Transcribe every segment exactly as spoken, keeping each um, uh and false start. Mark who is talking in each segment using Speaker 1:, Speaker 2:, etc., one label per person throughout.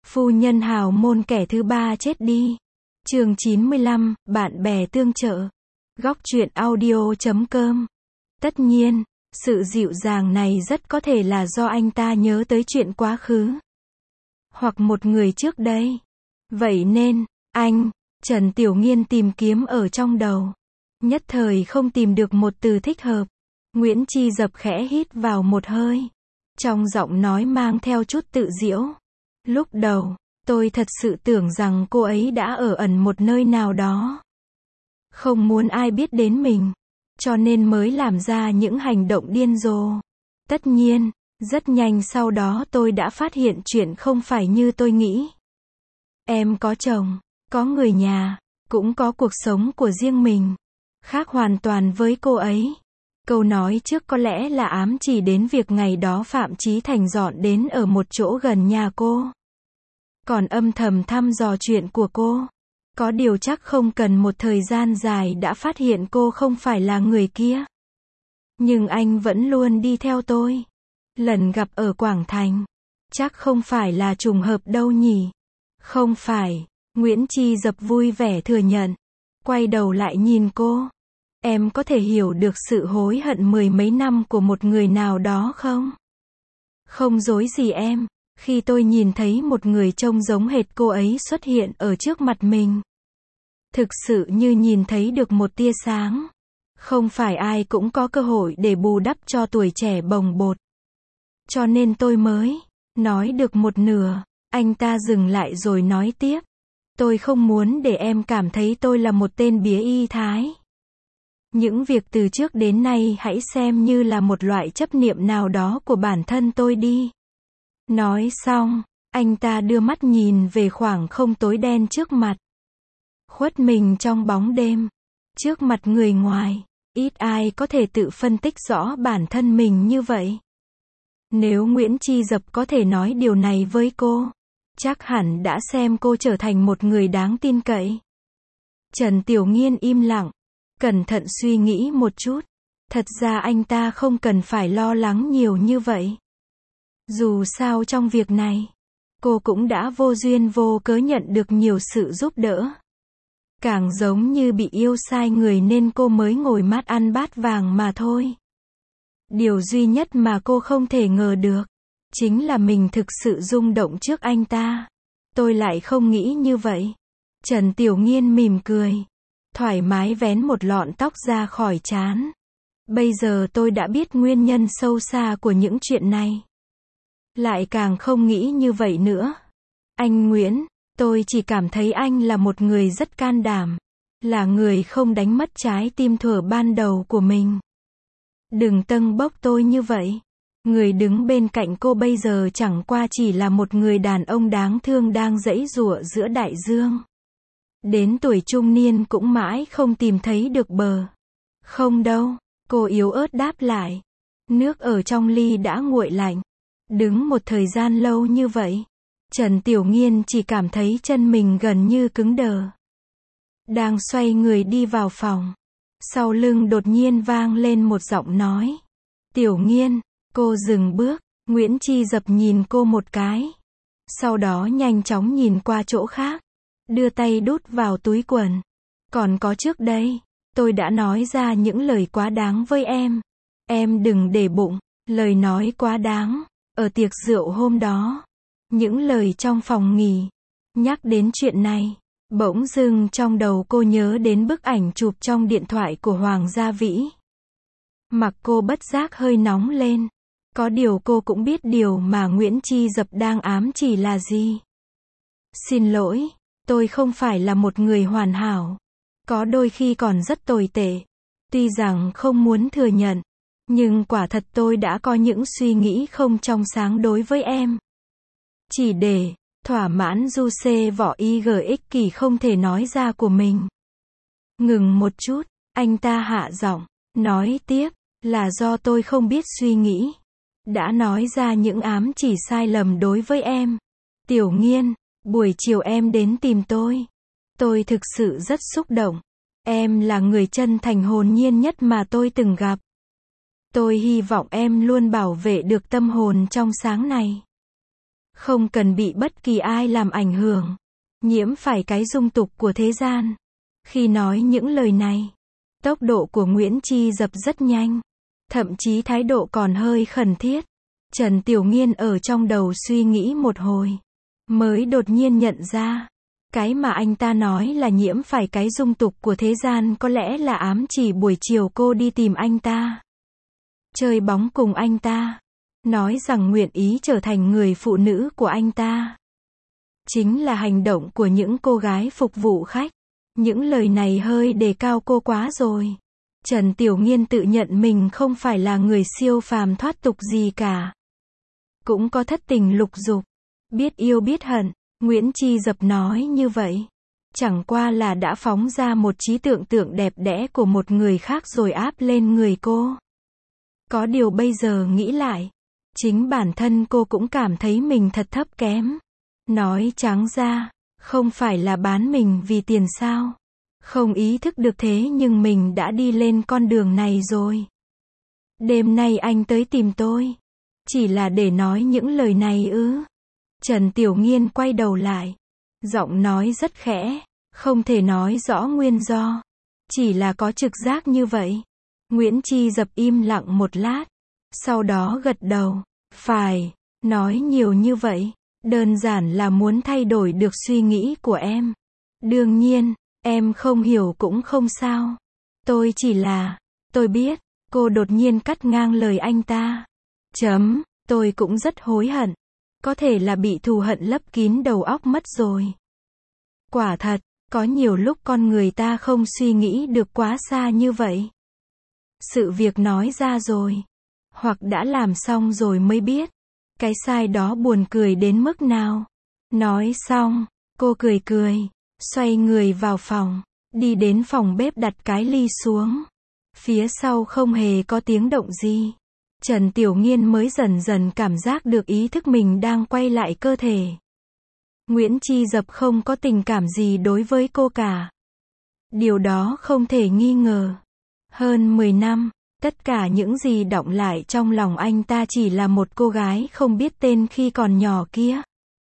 Speaker 1: Phu nhân hào môn kẻ thứ ba chết đi. Chương chín mươi lăm, bạn bè tương trợ. Góc truyện audio chấm com. Tất nhiên, sự dịu dàng này rất có thể là do anh ta nhớ tới chuyện quá khứ. Hoặc một người trước đây. Vậy nên, anh, Trần Tiểu Nghiên tìm kiếm ở trong đầu. Nhất thời không tìm được một từ thích hợp. Nguyễn Chi Dập khẽ hít vào một hơi. Trong giọng nói mang theo chút tự giễu. Lúc đầu, tôi thật sự tưởng rằng cô ấy đã ở ẩn một nơi nào đó. Không muốn ai biết đến mình. Cho nên mới làm ra những hành động điên rồ. Tất nhiên, rất nhanh sau đó tôi đã phát hiện chuyện không phải như tôi nghĩ. Em có chồng, có người nhà, cũng có cuộc sống của riêng mình. Khác hoàn toàn với cô ấy. Câu nói trước có lẽ là ám chỉ đến việc ngày đó Phạm Chí Thành dọn đến ở một chỗ gần nhà cô. Còn âm thầm thăm dò chuyện của cô. Có điều chắc không cần một thời gian dài đã phát hiện cô không phải là người kia. Nhưng anh vẫn luôn đi theo tôi. Lần gặp ở Quảng Thành. Chắc không phải là trùng hợp đâu nhỉ. Không phải. Nguyễn Chi Dập vui vẻ thừa nhận. Quay đầu lại nhìn cô. Em có thể hiểu được sự hối hận mười mấy năm của một người nào đó không? Không dối gì em. Khi tôi nhìn thấy một người trông giống hệt cô ấy xuất hiện ở trước mặt mình. Thực sự như nhìn thấy được một tia sáng. Không phải ai cũng có cơ hội để bù đắp cho tuổi trẻ bồng bột. Cho nên tôi mới nói được một nửa. Anh ta dừng lại rồi nói tiếp. Tôi không muốn để em cảm thấy tôi là một tên bía y thái. Những việc từ trước đến nay hãy xem như là một loại chấp niệm nào đó của bản thân tôi đi. Nói xong, anh ta đưa mắt nhìn về khoảng không tối đen trước mặt. Khuất mình trong bóng đêm. Trước mặt người ngoài, ít ai có thể tự phân tích rõ bản thân mình như vậy. Nếu Nguyễn Chi Dập có thể nói điều này với cô, chắc hẳn đã xem cô trở thành một người đáng tin cậy. Trần Tiểu Nghiên im lặng, cẩn thận suy nghĩ một chút. Thật ra anh ta không cần phải lo lắng nhiều như vậy. Dù sao trong việc này, cô cũng đã vô duyên vô cớ nhận được nhiều sự giúp đỡ. Càng giống như bị yêu sai người nên cô mới ngồi mát ăn bát vàng mà thôi. Điều duy nhất mà cô không thể ngờ được, chính là mình thực sự rung động trước anh ta. Tôi lại không nghĩ như vậy. Trần Tiểu Nghiên mỉm cười. Thoải mái vén một lọn tóc ra khỏi trán. Bây giờ tôi đã biết nguyên nhân sâu xa của những chuyện này. Lại càng không nghĩ như vậy nữa. Anh Nguyễn, tôi chỉ cảm thấy anh là một người rất can đảm. Là người không đánh mất trái tim thuở ban đầu của mình. Đừng tâng bốc tôi như vậy. Người đứng bên cạnh cô bây giờ chẳng qua chỉ là một người đàn ông đáng thương đang giãy giụa giữa đại dương. Đến tuổi trung niên cũng mãi không tìm thấy được bờ. Không đâu, cô yếu ớt đáp lại. Nước ở trong ly đã nguội lạnh. Đứng một thời gian lâu như vậy, Trần Tiểu Nghiên chỉ cảm thấy chân mình gần như cứng đờ. Đang xoay người đi vào phòng. Sau lưng đột nhiên vang lên một giọng nói. Tiểu Nghiên, cô dừng bước. Nguyễn Chi Dập nhìn cô một cái. Sau đó nhanh chóng nhìn qua chỗ khác. Đưa tay đút vào túi quần. Còn có trước đây, tôi đã nói ra những lời quá đáng với em. Em đừng để bụng, lời nói quá đáng. Ở tiệc rượu hôm đó, những lời trong phòng nghỉ, nhắc đến chuyện này, bỗng dưng trong đầu cô nhớ đến bức ảnh chụp trong điện thoại của Hoàng Gia Vĩ. Mặt cô bất giác hơi nóng lên. Có điều cô cũng biết điều mà Nguyễn Chi Dập đang ám chỉ là gì. Xin lỗi, tôi không phải là một người hoàn hảo. Có đôi khi còn rất tồi tệ. Tuy rằng không muốn thừa nhận. Nhưng quả thật tôi đã có những suy nghĩ không trong sáng đối với em. Chỉ để thỏa mãn du xê vỏ y gờ ích kỳ không thể nói ra của mình. Ngừng một chút, anh ta hạ giọng, nói tiếp, là do tôi không biết suy nghĩ. Đã nói ra những ám chỉ sai lầm đối với em. Tiểu Nghiên, buổi chiều em đến tìm tôi. Tôi thực sự rất xúc động. Em là người chân thành hồn nhiên nhất mà tôi từng gặp. Tôi hy vọng em luôn bảo vệ được tâm hồn trong sáng này. Không cần bị bất kỳ ai làm ảnh hưởng. Nhiễm phải cái dung tục của thế gian. Khi nói những lời này, tốc độ của Nguyễn Chi Dập rất nhanh. Thậm chí thái độ còn hơi khẩn thiết. Trần Tiểu Nghiên ở trong đầu suy nghĩ một hồi. Mới đột nhiên nhận ra. Cái mà anh ta nói là nhiễm phải cái dung tục của thế gian có lẽ là ám chỉ buổi chiều cô đi tìm anh ta. Chơi bóng cùng anh ta. Nói rằng nguyện ý trở thành người phụ nữ của anh ta. Chính là hành động của những cô gái phục vụ khách. Những lời này hơi đề cao cô quá rồi. Trần Tiểu Nghiên tự nhận mình không phải là người siêu phàm thoát tục gì cả. Cũng có thất tình lục dục. Biết yêu biết hận. Nguyễn Chi Dập nói như vậy. Chẳng qua là đã phóng ra một trí tưởng tượng đẹp đẽ của một người khác rồi áp lên người cô. Có điều bây giờ nghĩ lại. Chính bản thân cô cũng cảm thấy mình thật thấp kém. Nói trắng ra, không phải là bán mình vì tiền sao. Không ý thức được thế nhưng mình đã đi lên con đường này rồi. Đêm nay anh tới tìm tôi. Chỉ là để nói những lời này ư? Trần Tiểu Nghiên quay đầu lại. Giọng nói rất khẽ. Không thể nói rõ nguyên do. Chỉ là có trực giác như vậy. Nguyễn Chi Dập im lặng một lát. Sau đó gật đầu. Phải. Nói nhiều như vậy. Đơn giản là muốn thay đổi được suy nghĩ của em. Đương nhiên, em không hiểu cũng không sao. Tôi chỉ là, tôi biết, cô đột nhiên cắt ngang lời anh ta. Chấm, tôi cũng rất hối hận. Có thể là bị thù hận lấp kín đầu óc mất rồi. Quả thật, có nhiều lúc con người ta không suy nghĩ được quá xa như vậy. Sự việc nói ra rồi. Hoặc đã làm xong rồi mới biết. Cái sai đó buồn cười đến mức nào. Nói xong, cô cười cười. Xoay người vào phòng. Đi đến phòng bếp đặt cái ly xuống. Phía sau không hề có tiếng động gì. Trần Tiểu Nghiên mới dần dần cảm giác được ý thức mình đang quay lại cơ thể. Nguyễn Chi Dập không có tình cảm gì đối với cô cả. Điều đó không thể nghi ngờ. Hơn mười năm, tất cả những gì đọng lại trong lòng anh ta chỉ là một cô gái không biết tên khi còn nhỏ kia.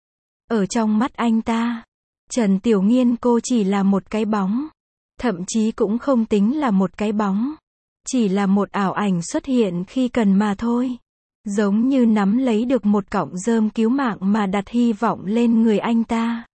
Speaker 1: Ở trong mắt anh ta, Trần Tiểu Nghiên cô chỉ là một cái bóng. Thậm chí cũng không tính là một cái bóng. Chỉ là một ảo ảnh xuất hiện khi cần mà thôi. Giống như nắm lấy được một cọng rơm cứu mạng mà đặt hy vọng lên người anh ta.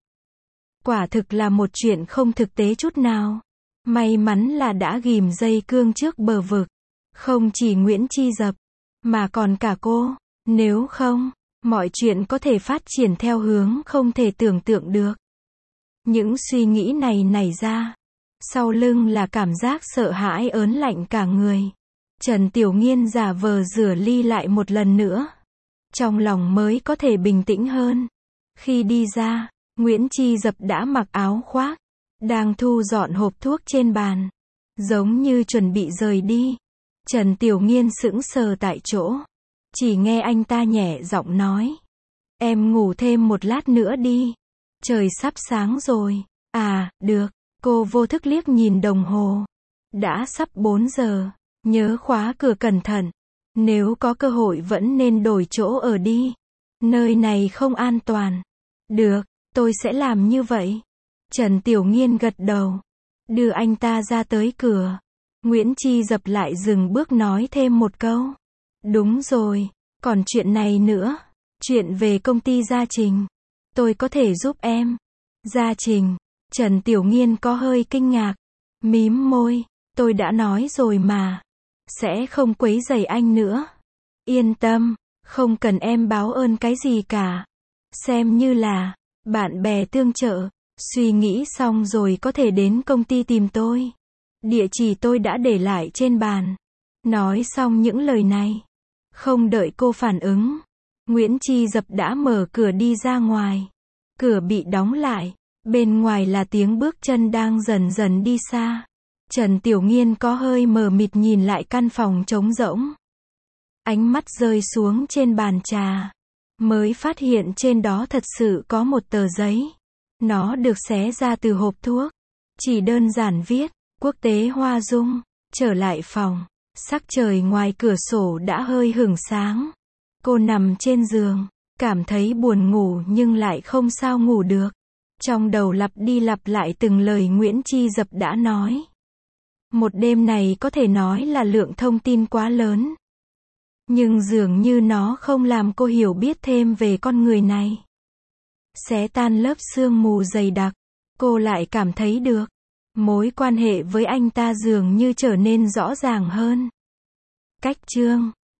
Speaker 1: Quả thực là một chuyện không thực tế chút nào. May mắn là đã ghim dây cương trước bờ vực. Không chỉ Nguyễn Chi Dập, mà còn cả cô. Nếu không, mọi chuyện có thể phát triển theo hướng không thể tưởng tượng được. Những suy nghĩ này nảy ra. Sau lưng là cảm giác sợ hãi ớn lạnh cả người. Trần Tiểu Nghiên giả vờ rửa ly lại một lần nữa. Trong lòng mới có thể bình tĩnh hơn. Khi đi ra, Nguyễn Chi Dập đã mặc áo khoác. Đang thu dọn hộp thuốc trên bàn. Giống như chuẩn bị rời đi. Trần Tiểu Nghiên sững sờ tại chỗ. Chỉ nghe anh ta nhẹ giọng nói. Em ngủ thêm một lát nữa đi. Trời sắp sáng rồi. À, được. Cô vô thức liếc nhìn đồng hồ. Đã sắp bốn giờ. Nhớ khóa cửa cẩn thận. Nếu có cơ hội vẫn nên đổi chỗ ở đi. Nơi này không an toàn. Được, tôi sẽ làm như vậy. Trần Tiểu Nghiên gật đầu. Đưa anh ta ra tới cửa. Nguyễn Chi Dập lại dừng bước nói thêm một câu. Đúng rồi, còn chuyện này nữa. Chuyện về công ty Gia Trình. Tôi có thể giúp em. Gia Trình. Trần Tiểu Nghiên có hơi kinh ngạc. Mím môi. Tôi đã nói rồi mà. Sẽ không quấy rầy anh nữa. Yên tâm. Không cần em báo ơn cái gì cả. Xem như là bạn bè tương trợ. Suy nghĩ xong rồi có thể đến công ty tìm tôi. Địa chỉ tôi đã để lại trên bàn. Nói xong những lời này. Không đợi cô phản ứng. Nguyễn Chi Dập đã mở cửa đi ra ngoài. Cửa bị đóng lại. Bên ngoài là tiếng bước chân đang dần dần đi xa. Trần Tiểu Nghiên có hơi mờ mịt nhìn lại căn phòng trống rỗng. Ánh mắt rơi xuống trên bàn trà. Mới phát hiện trên đó thật sự có một tờ giấy. Nó được xé ra từ hộp thuốc. Chỉ đơn giản viết, Quốc tế Hoa Dung. Trở lại phòng. Sắc trời ngoài cửa sổ đã hơi hửng sáng. Cô nằm trên giường. Cảm thấy buồn ngủ nhưng lại không sao ngủ được. Trong đầu lặp đi lặp lại từng lời Nguyễn Chi Dập đã nói. Một đêm này có thể nói là lượng thông tin quá lớn. Nhưng dường như nó không làm cô hiểu biết thêm về con người này. Xé tan lớp sương mù dày đặc, cô lại cảm thấy được. Mối quan hệ với anh ta dường như trở nên rõ ràng hơn. Cách chương